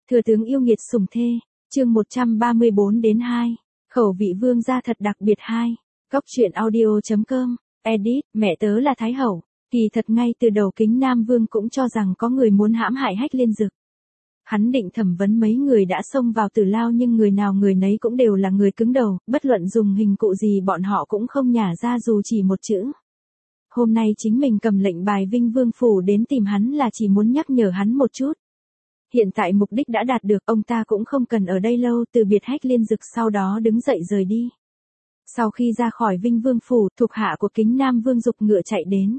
Thừa tướng yêu nghiệt sủng thê, chương 134-2, khẩu vị vương gia thật đặc biệt 2, góc truyện audio.com, edit, mẹ tớ là Thái Hậu, kỳ thật ngay từ đầu Kính Nam Vương cũng cho rằng có người muốn hãm hại Hách Liên Dực. Hắn định thẩm vấn mấy người đã xông vào Tử Lao nhưng người nào người nấy cũng đều là người cứng đầu, bất luận dùng hình cụ gì bọn họ cũng không nhả ra dù chỉ một chữ. Hôm nay chính mình cầm lệnh bài Vinh Vương Phủ đến tìm hắn là chỉ muốn nhắc nhở hắn một chút. Hiện tại mục đích đã đạt được, ông ta cũng không cần ở đây lâu, từ biệt Hách Liên Dực sau đó đứng dậy rời đi. Sau khi ra khỏi Vinh Vương Phủ, thuộc hạ của Kính Nam Vương giục ngựa chạy đến.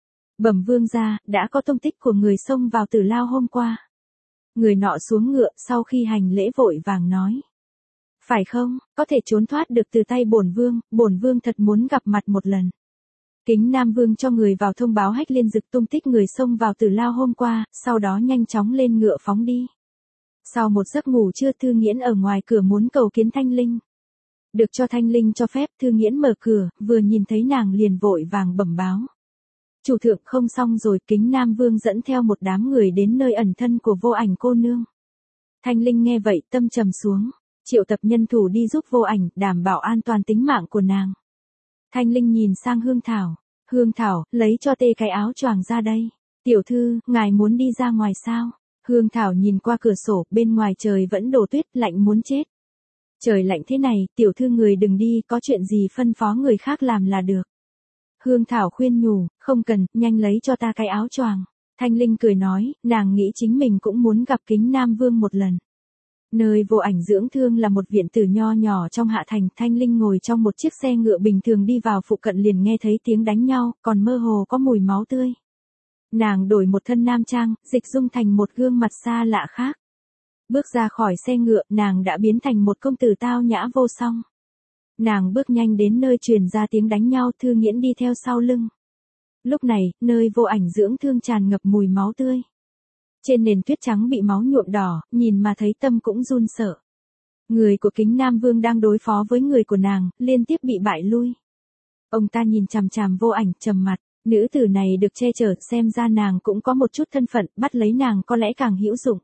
Bẩm vương gia, đã có tung tích của người xông vào Tử Lao hôm qua. Người nọ xuống ngựa, sau khi hành lễ vội vàng nói. Phải không, có thể trốn thoát được từ tay bổn vương thật muốn gặp mặt một lần. Kính Nam Vương cho người vào thông báo Hách Liên Dực tung tích người xông vào Tử Lao hôm qua, sau đó nhanh chóng lên ngựa phóng đi. Sau một giấc ngủ trưa, Thư Nghiễn ở ngoài cửa muốn cầu kiến Thanh Linh. Được cho Thanh Linh cho phép, Thư Nghiễn mở cửa, vừa nhìn thấy nàng liền vội vàng bẩm báo. Chủ thượng, không xong rồi. Kính Nam Vương dẫn theo một đám người đến nơi ẩn thân của Vô Ảnh cô nương. Thanh Linh nghe vậy tâm trầm xuống, triệu tập nhân thủ đi giúp Vô Ảnh, đảm bảo an toàn tính mạng của nàng. Thanh Linh nhìn sang Hương Thảo. Hương Thảo, lấy cho tê cái áo choàng ra đây. Tiểu thư, ngài muốn đi ra ngoài sao? Hương Thảo nhìn qua cửa sổ, bên ngoài trời vẫn đổ tuyết, lạnh muốn chết. Trời lạnh thế này, tiểu thư người đừng đi, có chuyện gì phân phó người khác làm là được. Hương Thảo khuyên nhủ, không cần, nhanh lấy cho ta cái áo choàng. Thanh Linh cười nói, nàng nghĩ chính mình cũng muốn gặp Kính Nam Vương một lần. Nơi Vô Ảnh dưỡng thương là một viện tử nho nhỏ trong Hạ Thành. Thanh Linh ngồi trong một chiếc xe ngựa bình thường đi vào phụ cận liền nghe thấy tiếng đánh nhau, còn mơ hồ có mùi máu tươi. Nàng đổi một thân nam trang, dịch dung thành một gương mặt xa lạ khác. Bước ra khỏi xe ngựa, nàng đã biến thành một công tử tao nhã vô song. Nàng bước nhanh đến nơi truyền ra tiếng đánh nhau, Thư Nghiễn đi theo sau lưng. Lúc này, nơi Vô Ảnh dưỡng thương tràn ngập mùi máu tươi. Trên nền tuyết trắng bị máu nhuộm đỏ, nhìn mà thấy tâm cũng run sợ. Người của Kính Nam Vương đang đối phó với người của nàng, liên tiếp bị bại lui. Ông ta nhìn chằm chằm Vô Ảnh, trầm mặt, nữ tử này được che chở, xem ra nàng cũng có một chút thân phận, bắt lấy nàng có lẽ càng hữu dụng.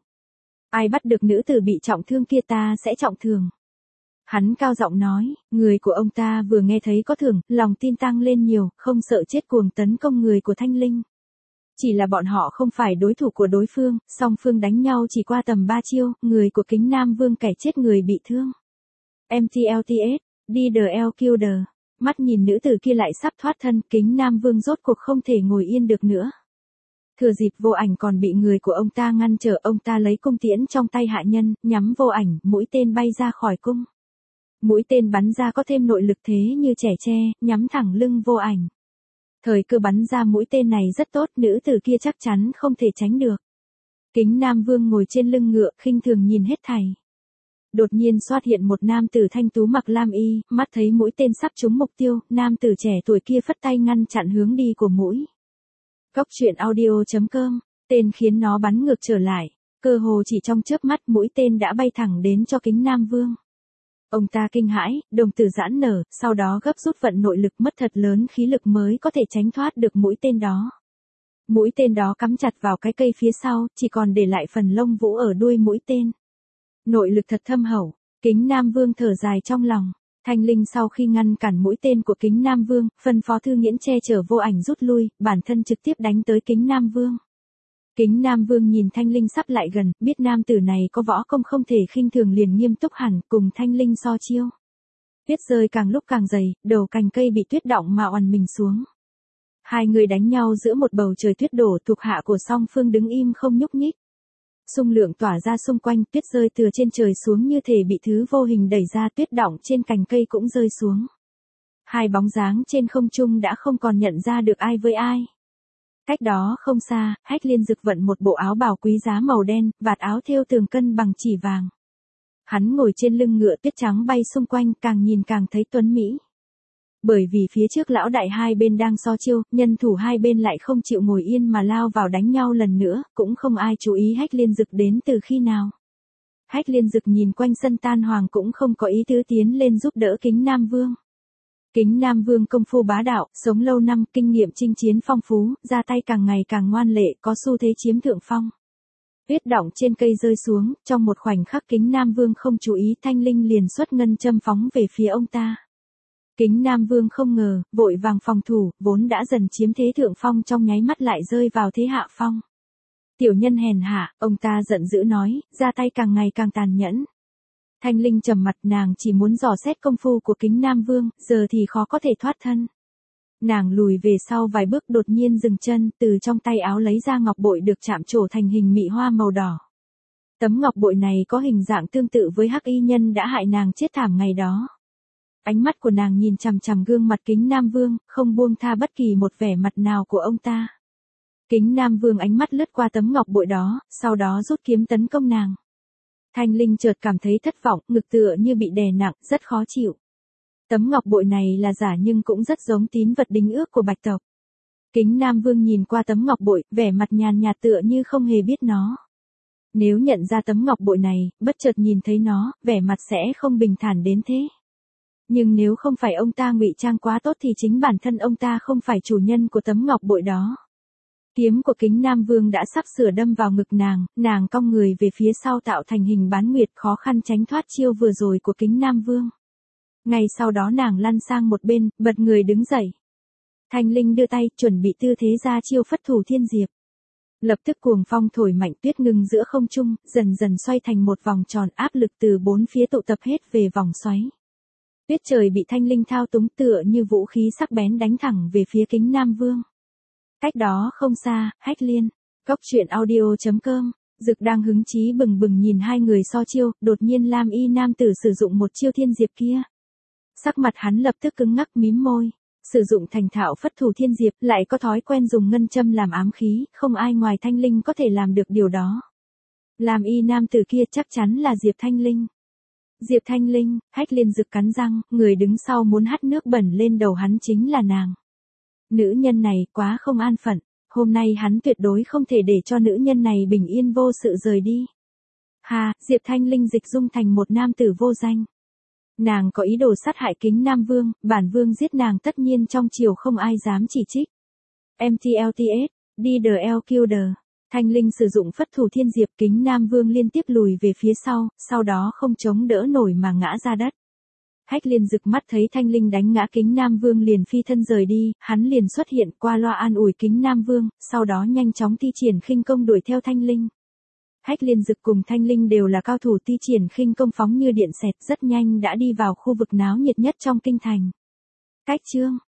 Ai bắt được nữ tử bị trọng thương kia ta sẽ trọng thương. Hắn cao giọng nói, người của ông ta vừa nghe thấy có thưởng, lòng tin tăng lên nhiều, không sợ chết cuồng tấn công người của Thanh Linh. Chỉ là bọn họ không phải đối thủ của đối phương, song phương đánh nhau chỉ qua tầm 3 chiêu, người của Kính Nam Vương kẻ chết người bị thương. MTLTS, DDL. Mắt nhìn nữ tử kia lại sắp thoát thân, Kính Nam Vương rốt cuộc không thể ngồi yên được nữa. Thừa dịp Vô Ảnh còn bị người của ông ta ngăn trở, ông ta lấy cung tiễn trong tay hạ nhân, nhắm Vô Ảnh, mũi tên bay ra khỏi cung. Mũi tên bắn ra có thêm nội lực thế như trẻ tre, nhắm thẳng lưng Vô Ảnh. Thời cơ bắn ra mũi tên này rất tốt, nữ tử kia chắc chắn không thể tránh được. Kính Nam Vương ngồi trên lưng ngựa, khinh thường nhìn hết thảy. Đột nhiên xuất hiện một nam tử thanh tú mặc lam y, mắt thấy mũi tên sắp trúng mục tiêu, nam tử trẻ tuổi kia phất tay ngăn chặn hướng đi của mũi. Góc truyện audio.com, tên khiến nó bắn ngược trở lại, cơ hồ chỉ trong chớp mắt mũi tên đã bay thẳng đến cho Kính Nam Vương. Ông ta kinh hãi, đồng tử giãn nở, sau đó gấp rút vận nội lực, mất thật lớn khí lực mới có thể tránh thoát được mũi tên đó. Mũi tên đó cắm chặt vào cái cây phía sau, chỉ còn để lại phần lông vũ ở đuôi mũi tên. Nội lực thật thâm hậu, Kính Nam Vương thở dài trong lòng. Thanh Linh sau khi ngăn cản mũi tên của Kính Nam Vương, phân phó Thư Nghiễn che chở Vô Ảnh rút lui, bản thân trực tiếp đánh tới Kính Nam Vương. Kính Nam Vương nhìn Thanh Linh sắp lại gần, biết nam tử này có võ công không thể khinh thường liền nghiêm túc hẳn, cùng Thanh Linh so chiêu. Tuyết rơi càng lúc càng dày, đầu cành cây bị tuyết đọng mà oằn mình xuống. Hai người đánh nhau giữa một bầu trời tuyết đổ, thuộc hạ của song phương đứng im không nhúc nhích. Xung lượng tỏa ra xung quanh, tuyết rơi từ trên trời xuống như thể bị thứ vô hình đẩy ra, tuyết đọng trên cành cây cũng rơi xuống. Hai bóng dáng trên không trung đã không còn nhận ra được ai với ai. Cách đó không xa, Hách Liên Dực vận một bộ áo bào quý giá màu đen, vạt áo thêu tường cân bằng chỉ vàng. Hắn ngồi trên lưng ngựa, tuyết trắng bay xung quanh, càng nhìn càng thấy tuấn mỹ. Bởi vì phía trước lão đại hai bên đang so chiêu, nhân thủ hai bên lại không chịu ngồi yên mà lao vào đánh nhau lần nữa, cũng không ai chú ý Hách Liên Dực đến từ khi nào. Hách Liên Dực nhìn quanh sân tan hoàng cũng không có ý tứ tiến lên giúp đỡ Kính Nam Vương. Kính Nam Vương công phu bá đạo, sống lâu năm, kinh nghiệm chinh chiến phong phú, ra tay càng ngày càng ngoan lệ, có xu thế chiếm thượng phong. Tuyết đọng trên cây rơi xuống, trong một khoảnh khắc Kính Nam Vương không chú ý Thanh Linh liền xuất ngân châm phóng về phía ông ta. Kính Nam Vương không ngờ, vội vàng phòng thủ, vốn đã dần chiếm thế thượng phong trong nháy mắt lại rơi vào thế hạ phong. Tiểu nhân hèn hạ, ông ta giận dữ nói, ra tay càng ngày càng tàn nhẫn. Thanh Linh trầm mặt, nàng chỉ muốn dò xét công phu của Kính Nam Vương, giờ thì khó có thể thoát thân. Nàng lùi về sau vài bước đột nhiên dừng chân, từ trong tay áo lấy ra ngọc bội được chạm trổ thành hình mị hoa màu đỏ. Tấm ngọc bội này có hình dạng tương tự với hắc y nhân đã hại nàng chết thảm ngày đó. Ánh mắt của nàng nhìn chằm chằm gương mặt Kính Nam Vương, không buông tha bất kỳ một vẻ mặt nào của ông ta. Kính Nam Vương ánh mắt lướt qua tấm ngọc bội đó, sau đó rút kiếm tấn công nàng. Thanh Linh chợt cảm thấy thất vọng, ngực tựa như bị đè nặng, rất khó chịu. Tấm ngọc bội này là giả nhưng cũng rất giống tín vật đính ước của Bạch tộc. Kính Nam Vương nhìn qua tấm ngọc bội, vẻ mặt nhàn nhạt tựa như không hề biết nó. Nếu nhận ra tấm ngọc bội này, bất chợt nhìn thấy nó, vẻ mặt sẽ không bình thản đến thế. Nhưng nếu không phải ông ta ngụy trang quá tốt thì chính bản thân ông ta không phải chủ nhân của tấm ngọc bội đó. Kiếm của Kính Nam Vương đã sắp sửa đâm vào ngực nàng cong người về phía sau tạo thành hình bán nguyệt, khó khăn tránh thoát chiêu vừa rồi của Kính Nam Vương. Ngay sau đó nàng lăn sang một bên, bật người đứng dậy. Thanh Linh đưa tay, chuẩn bị tư thế ra chiêu Phất Thủ Thiên Diệp. Lập tức cuồng phong thổi mạnh, tuyết ngừng giữa không trung, dần dần xoay thành một vòng tròn, áp lực từ bốn phía tụ tập hết về vòng xoáy. Tuyết trời bị Thanh Linh thao túng tựa như vũ khí sắc bén đánh thẳng về phía Kính Nam Vương. Cách đó không xa, Hách Liên, Goctruyện.audio.com, Dực đang hứng chí bừng bừng nhìn hai người so chiêu, đột nhiên Lam Y nam tử sử dụng một chiêu thiên diệp kia. Sắc mặt hắn lập tức cứng ngắc, mím môi. Sử dụng thành thạo Phất Thủ Thiên Diệp, lại có thói quen dùng ngân châm làm ám khí, không ai ngoài Thanh Linh có thể làm được điều đó. Lam Y nam tử kia chắc chắn là Diệp Thanh Linh. Diệp Thanh Linh, Hách Liên Dực cắn răng, người đứng sau muốn hắt nước bẩn lên đầu hắn chính là nàng. Nữ nhân này quá không an phận, hôm nay hắn tuyệt đối không thể để cho nữ nhân này bình yên vô sự rời đi. Ha, Diệp Thanh Linh dịch dung thành một nam tử vô danh. Nàng có ý đồ sát hại Kính Nam Vương, bản vương giết nàng tất nhiên trong triều không ai dám chỉ trích. MTLTS, DDL. Thanh Linh sử dụng Phất Thủ Thiên Diệp, Kính Nam Vương liên tiếp lùi về phía sau đó không chống đỡ nổi mà ngã ra đất. Hách Liên Dực mắt thấy Thanh Linh đánh ngã Kính Nam Vương liền phi thân rời đi, hắn liền xuất hiện qua loa an ủi Kính Nam Vương, sau đó nhanh chóng thi triển khinh công đuổi theo Thanh Linh. Hách Liên Dực cùng Thanh Linh đều là cao thủ thi triển khinh công phóng như điện xẹt, rất nhanh đã đi vào khu vực náo nhiệt nhất trong kinh thành. Cách chương